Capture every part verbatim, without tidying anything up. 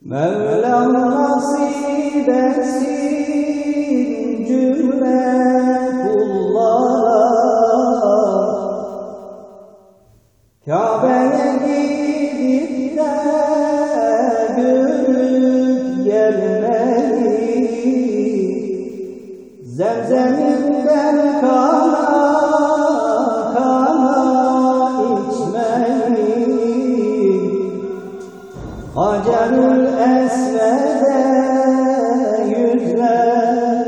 Mevlam nasip etsin cümle kullara, Kabe'ye gidip de görüp gelmeyi, Zemzeminden kana kana içmeyi, Hacerül Esved'e yüzler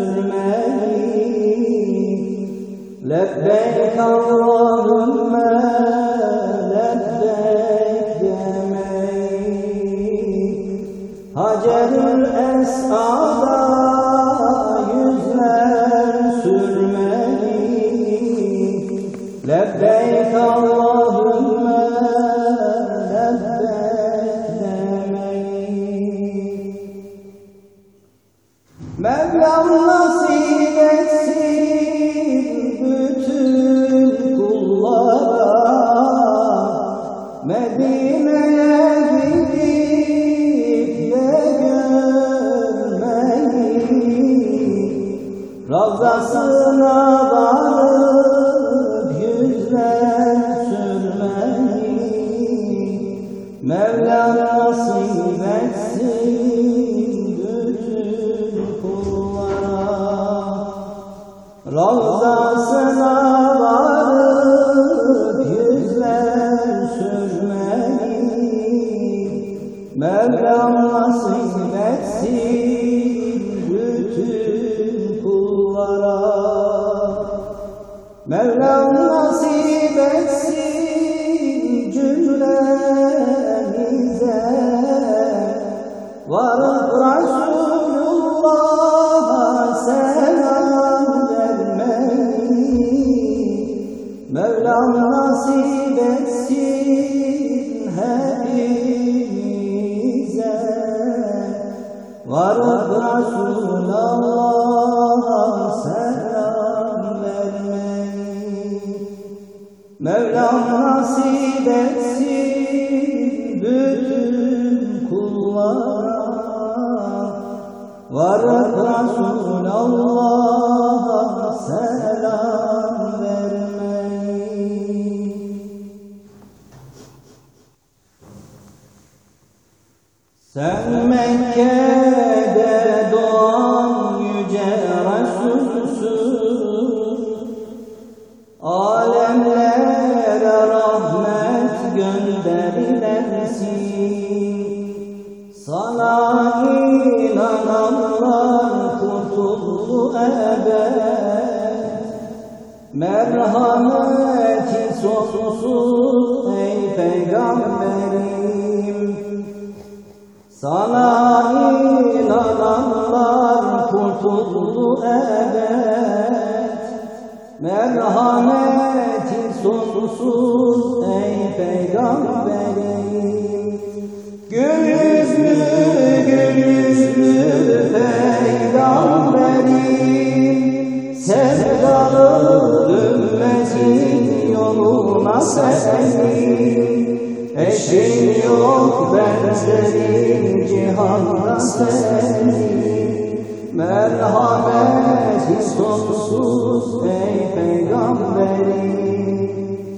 sürmeyi, Lebbeyk Allahümme lebbeyk demeyi, Hacerül Esved'e yüzler sürmeyi, Lebbeyk Allahümme Mevlam nasip etsin bütün kullara, Medine'ye gidip de görmeyi, Ravzasına varıp yüzler sürmeyi, Mevlam nasip etsin Ravzasına varıp yüzler sürmeyi, Mevlam nasip etsin bütün kullara. Mevlam nasip etsin cümlemize, varıp Resulullah'a selam Mevlam nasip etsin hepimize, varıp Resulullah'a selam vermeyi. Mevlam nasip etsin bütün kullara, varıp Resulullah'a selam vermeyi. Sen Mekke'de doğan yüce Resulsün, alemlere rahmet gönderilensin. Sana inananlar kurtuldu ebed, merhameti sonsuz ey Peygamberim. Sana inananlar kurtuldu ebed, merhameti sonsuz ey Peygamberim. Gül yüzlü, gül yüzlü Peygamberim, sevdalı ümmetin yoluna senin. Eşin yok benzerin cihanda senin, merhameti sonsuz ey Peygamberim.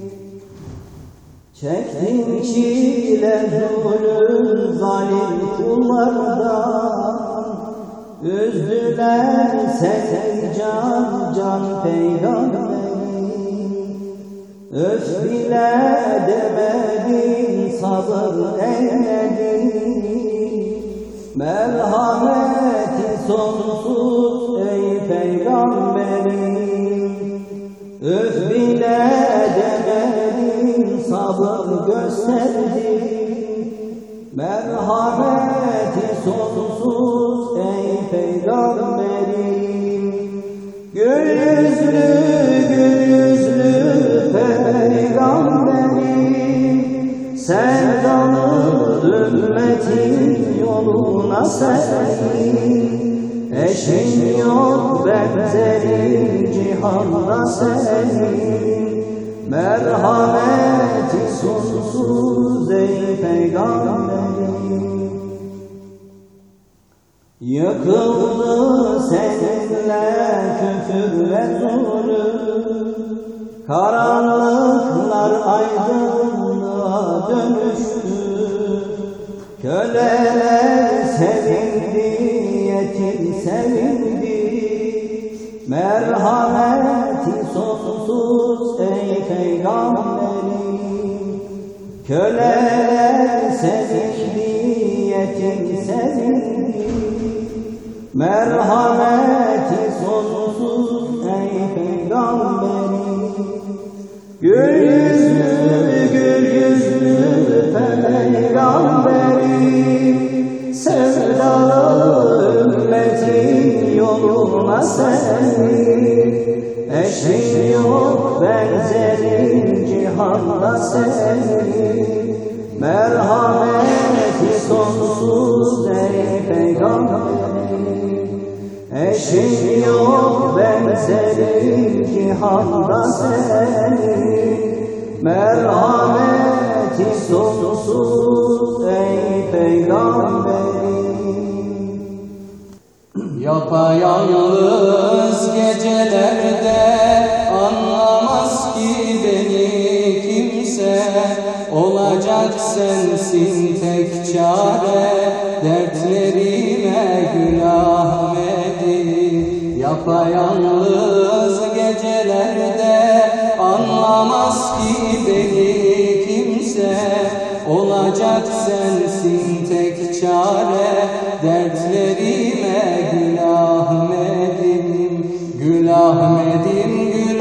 Çektin çile zulüm zalim kullardan, üzdüler seni can can Peygamberim. Öf bile demedin, sabır eyledin, merhameti sonsuz ey Peygamberim. Öf bile demedin, sabır gösterdin, merhameti sonsuz ey Peygamberim. Gül yüzlü, gül yüzlü Peygamberim, sevdalı ümmetin yoluna senin. Eşin yok benzerin cihanda senin, merhameti sonsuz ey Peygamberim. Yıkıldı seninle küfür ve zulüm, karanlıklar aydınlığa dönüştü. Köleler sevindi, yetim sevindi, merhameti sonsuz ey Peygamberim. Köleler sevindi, yetim sevindi, merhameti sonsuz ey Peygamberim. Gül yüzlü, gül yüzlü Peygamberim, sevdalı ümmetin yoluna seni. Eşin yok benzerin cihanda seni, merhameti sonsuz ey Peygamberim. Eşin yok benzerin cihanda seni, merhameti sonsuz ey Peygamberim. Yapayalnız gecelerde anlamaz ki beni kimse, olacak sensin tek çare, dertlerime Gül Ahmet'im. Yapayalnız gecelerde anlamaz ki beni kimse, olacak sensin tek çare, dertlerime Gül Ahmet'im. Gül Ahmet'im, Gül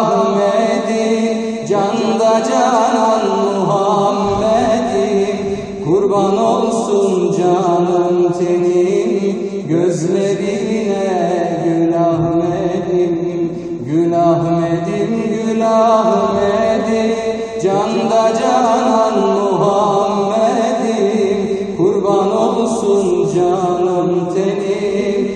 Ahmet'im, canda canan Muhammed'im. Kurban olsun canım tenim gözlerine Gül Ahmet'im. Gül Ahmet'im, Gül Ahmet'im, canda canan Muhammed'im. Kurban olsun canım tenim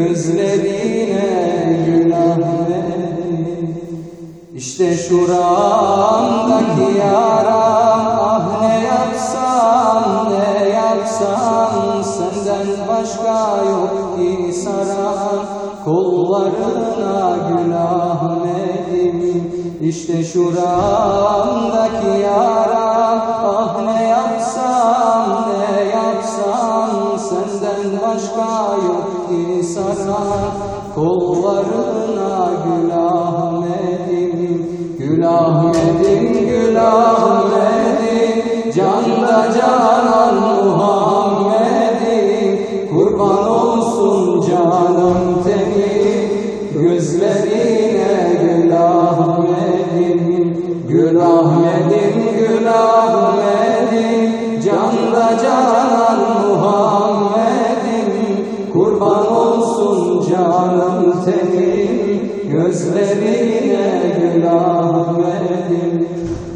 gözlerine Gül Ahmet'im. İşte şuramdaki yaram, ah ne yapsam ne yapsam, senden başka yok ki saran kollarına Gül Ahmet'im. İşte şuramdaki yaram, ah ne yapsam ne yapsam, senden başka yok ki saran kollarına Gül Ahmet'im. Gül Ahmet'im, Gül Ahmet'im, canda canan Muhammed'im. Kurban olsun canım tenim gözlerine Gül Ahmet'im. Gül Ahmet'im, Gül Ahmet'im, canda canan Muhammed'im. Kurban olsun canım tenim gözlerine Gül Ahmet'im.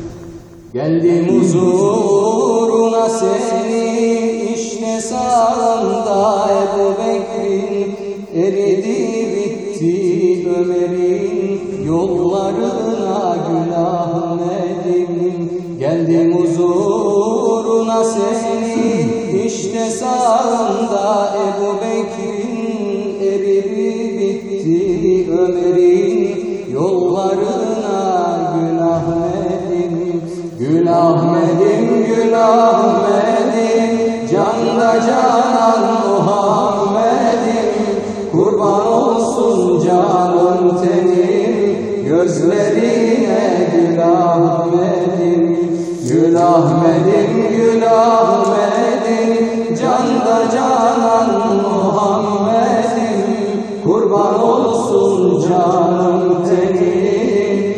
Geldim huzuruna seni, işte sağında Ebu Bekir'in, eridi bitti Ömer'in yollarına Gül Ahmet'im. Geldim huzuruna seni, işte sağında Ebu Bekir'in, eridi bitti Ömer'in yollarına Gül Ahmet'im. Gül Ahmet'im, Gül Ahmet'im, canda canan Muhammed'im. Kurban olsun canım tenim gözlerine Gül Ahmet'im. Gül Ahmet'im, Gül Ahmet'im, canda canan Muhammed'im. Kurban olsun canım tenim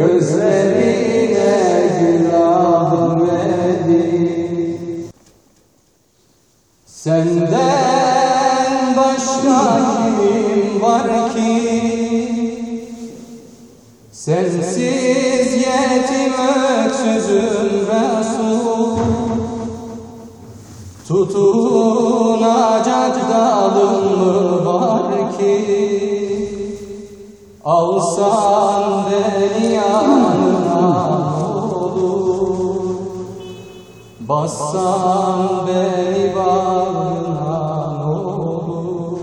gözlerine Gül Ahmet'im. Senden başka kim var ki? Sensiz yetim öksüzüm Resul, tutunacak dalım mı var ki? Alsan beni yanına olur, bassan beni bağrına olur.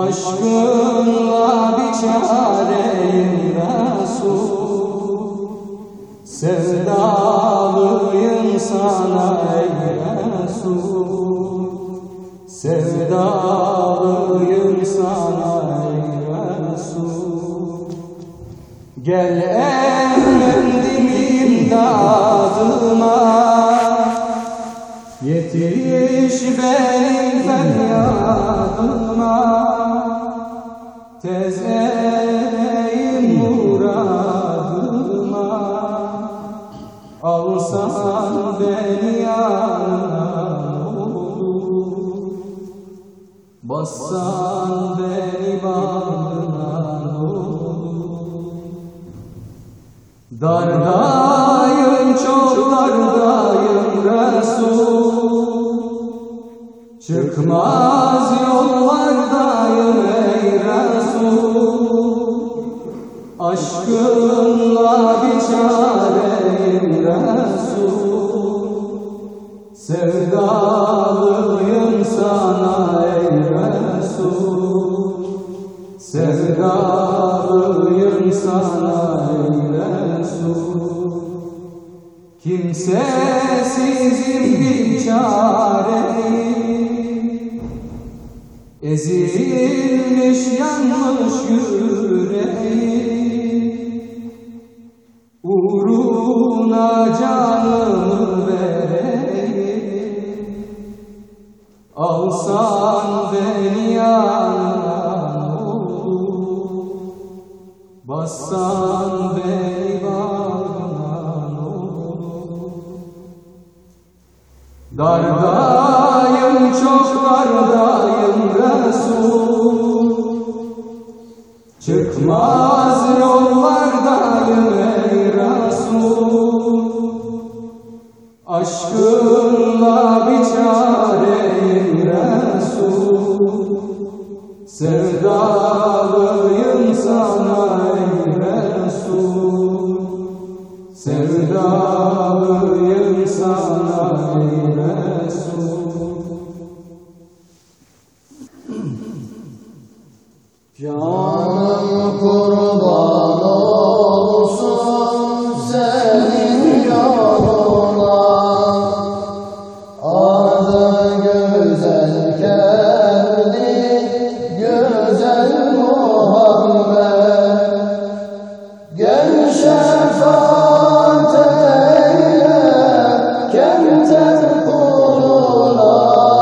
Aşkınla bir çareyim Resul, sevdalıyım sana ey Resul, sevdalıyım sana ey Resul. Gel efendim imdadıma, yetiş benim feryadıma, tez ereyim muradıma, alsan beni yanına olur, bassan beni bağrına olur. Dardayım, çok dardayım Resul, çıkmaz yollardayım ey Resul, aşkınla bir çareyim Resul, sevdalıyım sana ey Resul, sevdalıyım sana ey Resul. Kimsesizim biçareyim, ezilmiş yanmış yüreğim, uğruna canımı vereyim, alsan beni yanına olur, bassan beni bağrına olur. Dardayım, çok dardayım Resul, çıkmaz yollardayım ey Resul, aşkınla bir çareyim Resul, sevdalıyım sana ey Resul, sevdalıyım sana ey Resul. Canım kurban olsun senin yoluna, adı güzel kendi güzel Muhammed. Gel şefaat eyle kemter kuluna,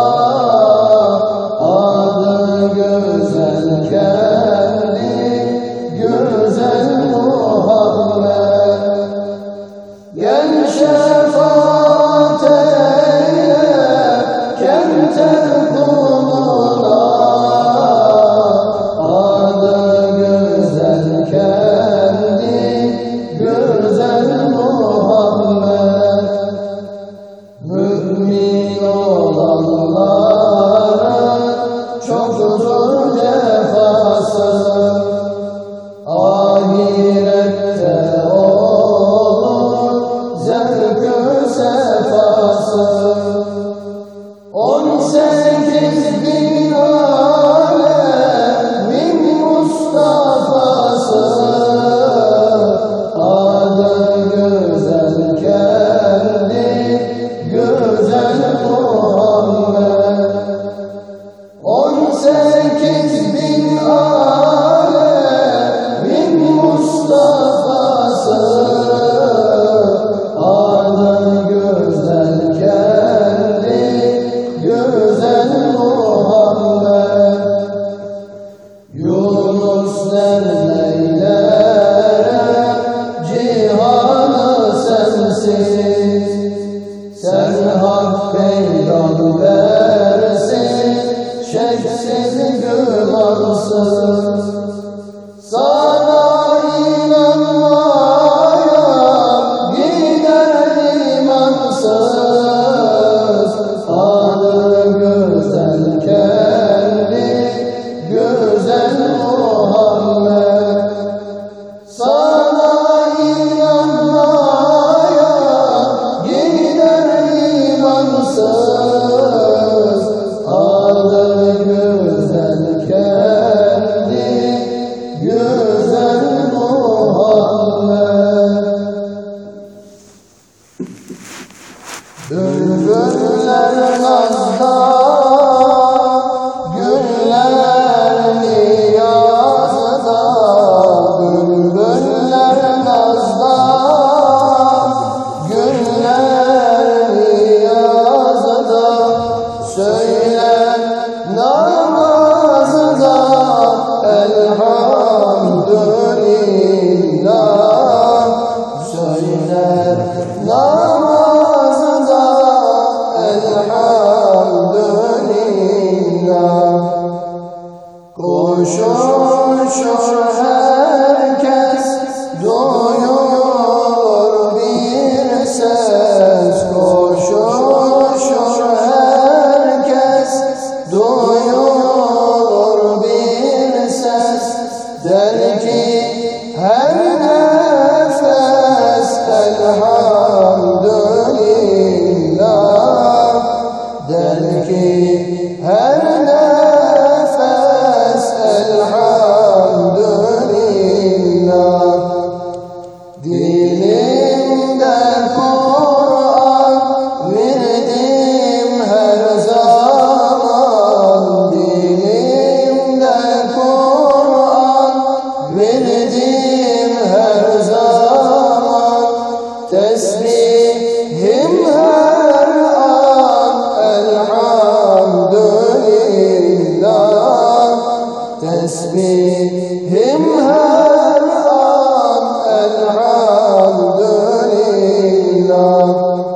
adı güzel kendi güzel Muhammed. Gel şefaat eyle kemter kuluna, adı güzel kendi güzel Muhammed. Mümin olanların çoktur cefası, ahirette olur zevk-ü sefası. On sekiz bin alemin Mustafa'sı, adı güzel kendi güzel Muhammed. On sekiz bin alemin Mustafa'sı, adı güzel kendi güzel Muhammed. Yunus neylere cihanı sensiz, sen hak peygambersin, şeksiz gümansız. Sana inanmaya gider imansız, adı güzel kendi güzel Muhammed. Sana inanmaya gider imansız, adı güzel kendi Koşuşur herkes, duyuyor bir ses. Koşuşur herkes, duyuyor bir ses. Der ki her nefes elhamdülillah. Der ki her nefes elhamdülillah. Dilimde Kur'an verdim her zaman. Dilimde Kur'an verdim her zaman. Tesbihim her an elhamdülillah. Tesbihim her an elhamdülillah.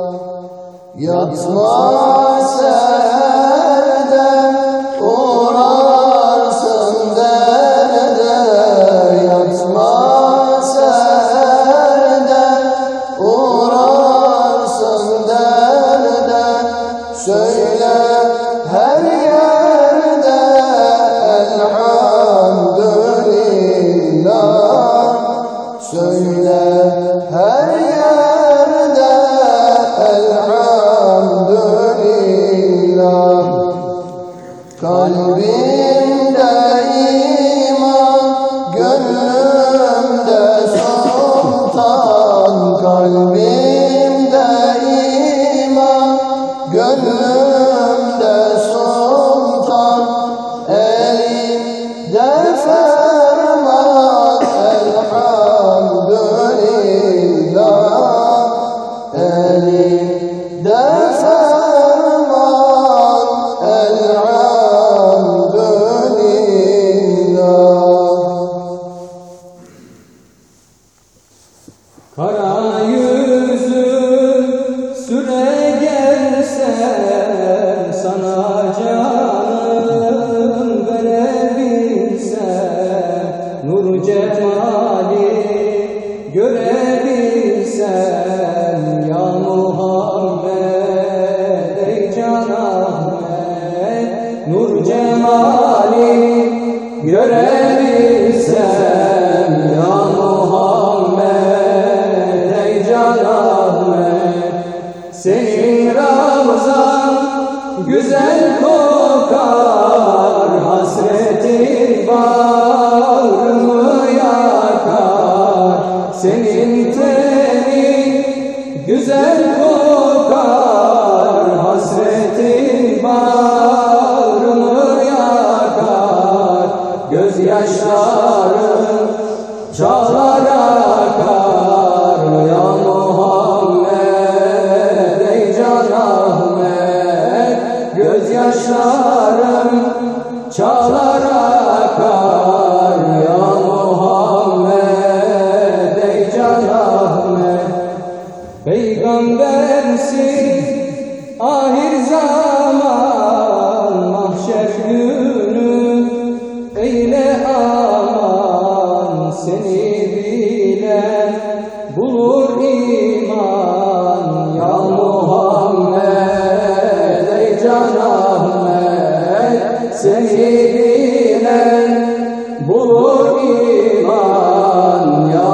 Yatma seherde, uğrarsın derde. Yatma seherde, uğrarsın derde. Söyle her yerde elhamdülillah. Söyle her yerde elhamdülillah. Kalbimde iman, gönlümde sultan. Kalbimde iman, gönlümde sultan. Elimde ferman elhamdülillah. Elimde ferman elhamdülillah. Kara yüzün süre gelse sana canım verebilsem, nur cemali görebilsem ya Muhammed ey Can Ahmet. Nur cemali görebilsem ya Muhammed ey Can Ahmet. Senin ravzan güzel kokar, hasretin bağrımı yakar. Senin tenin güzel kokar, hasretin bağrımı yakar. Gözyaşlarım çağlar akar ya Muhammed ey Can Ahmet. Gözyaşlarım çağlar akar ya Muhammed ey Can Ahmet. Peygambersin ahir zaman, mahşer günü eyle aman. Seni bilen bulur iman ya Muhammed ey Can Ahmet. Seni bilen bulur iman ya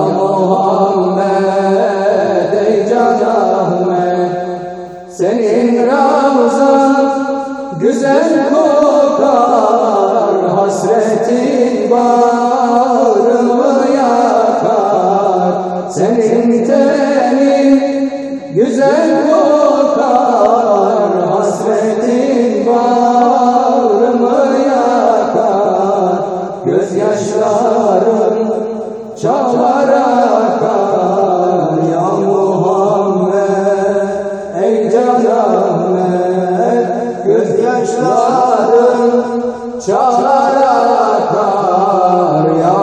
Muhammed ey Can Ahmet. Senin ravzan güzel kokar, hasretin bağrımı yakar. Senin tenin güzel kokar, hasretin bağrımı yakar. Gözyaşlarım çağlar akar ya Muhammed ey Can Ahmet. Gözyaşlarım çağlar akar ya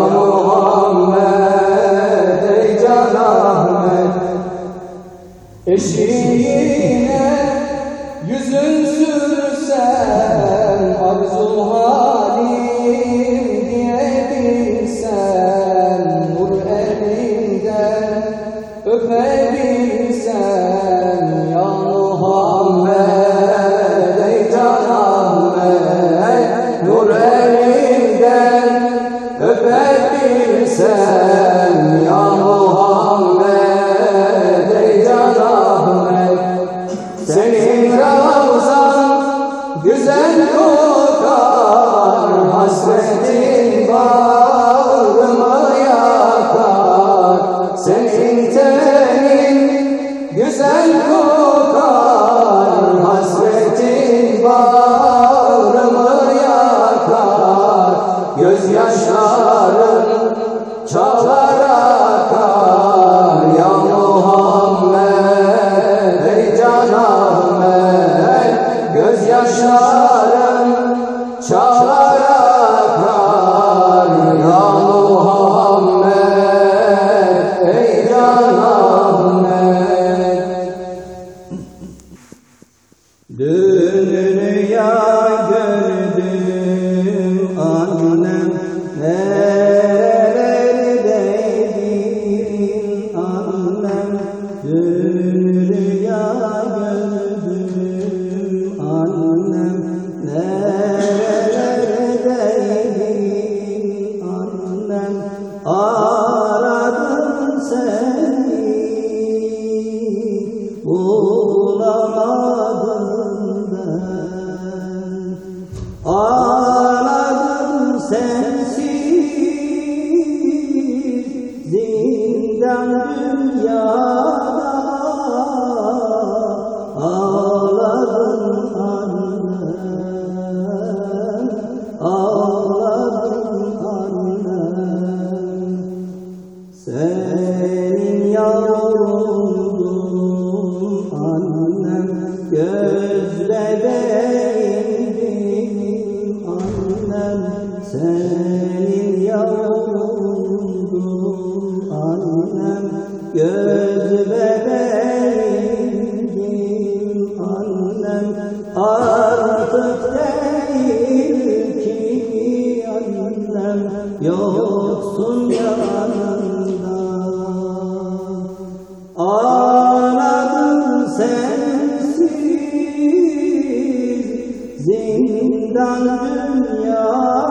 Muhammed ey Can Ahmet. Eşiğine yüzün sürsen arzu halim diye şarem çalarak var ya Muhammed, ey Can Ahmet. Dünya gördüm annem, nerelerdeydin annem. Dünya gördüm annem, nerelerdeydin annem. Aradım seni, bulamadım ben. Ağladım sensiz zindan dünyada. Ağladım annem, ağladım annem. Senin yavrundum annem, göz bebeğimdin annem. Senin yavrundum annem, göz bebeğimdin annem. Artık değil ki annem, yoksun yanımda. Ağladım sensiz zindan dünya.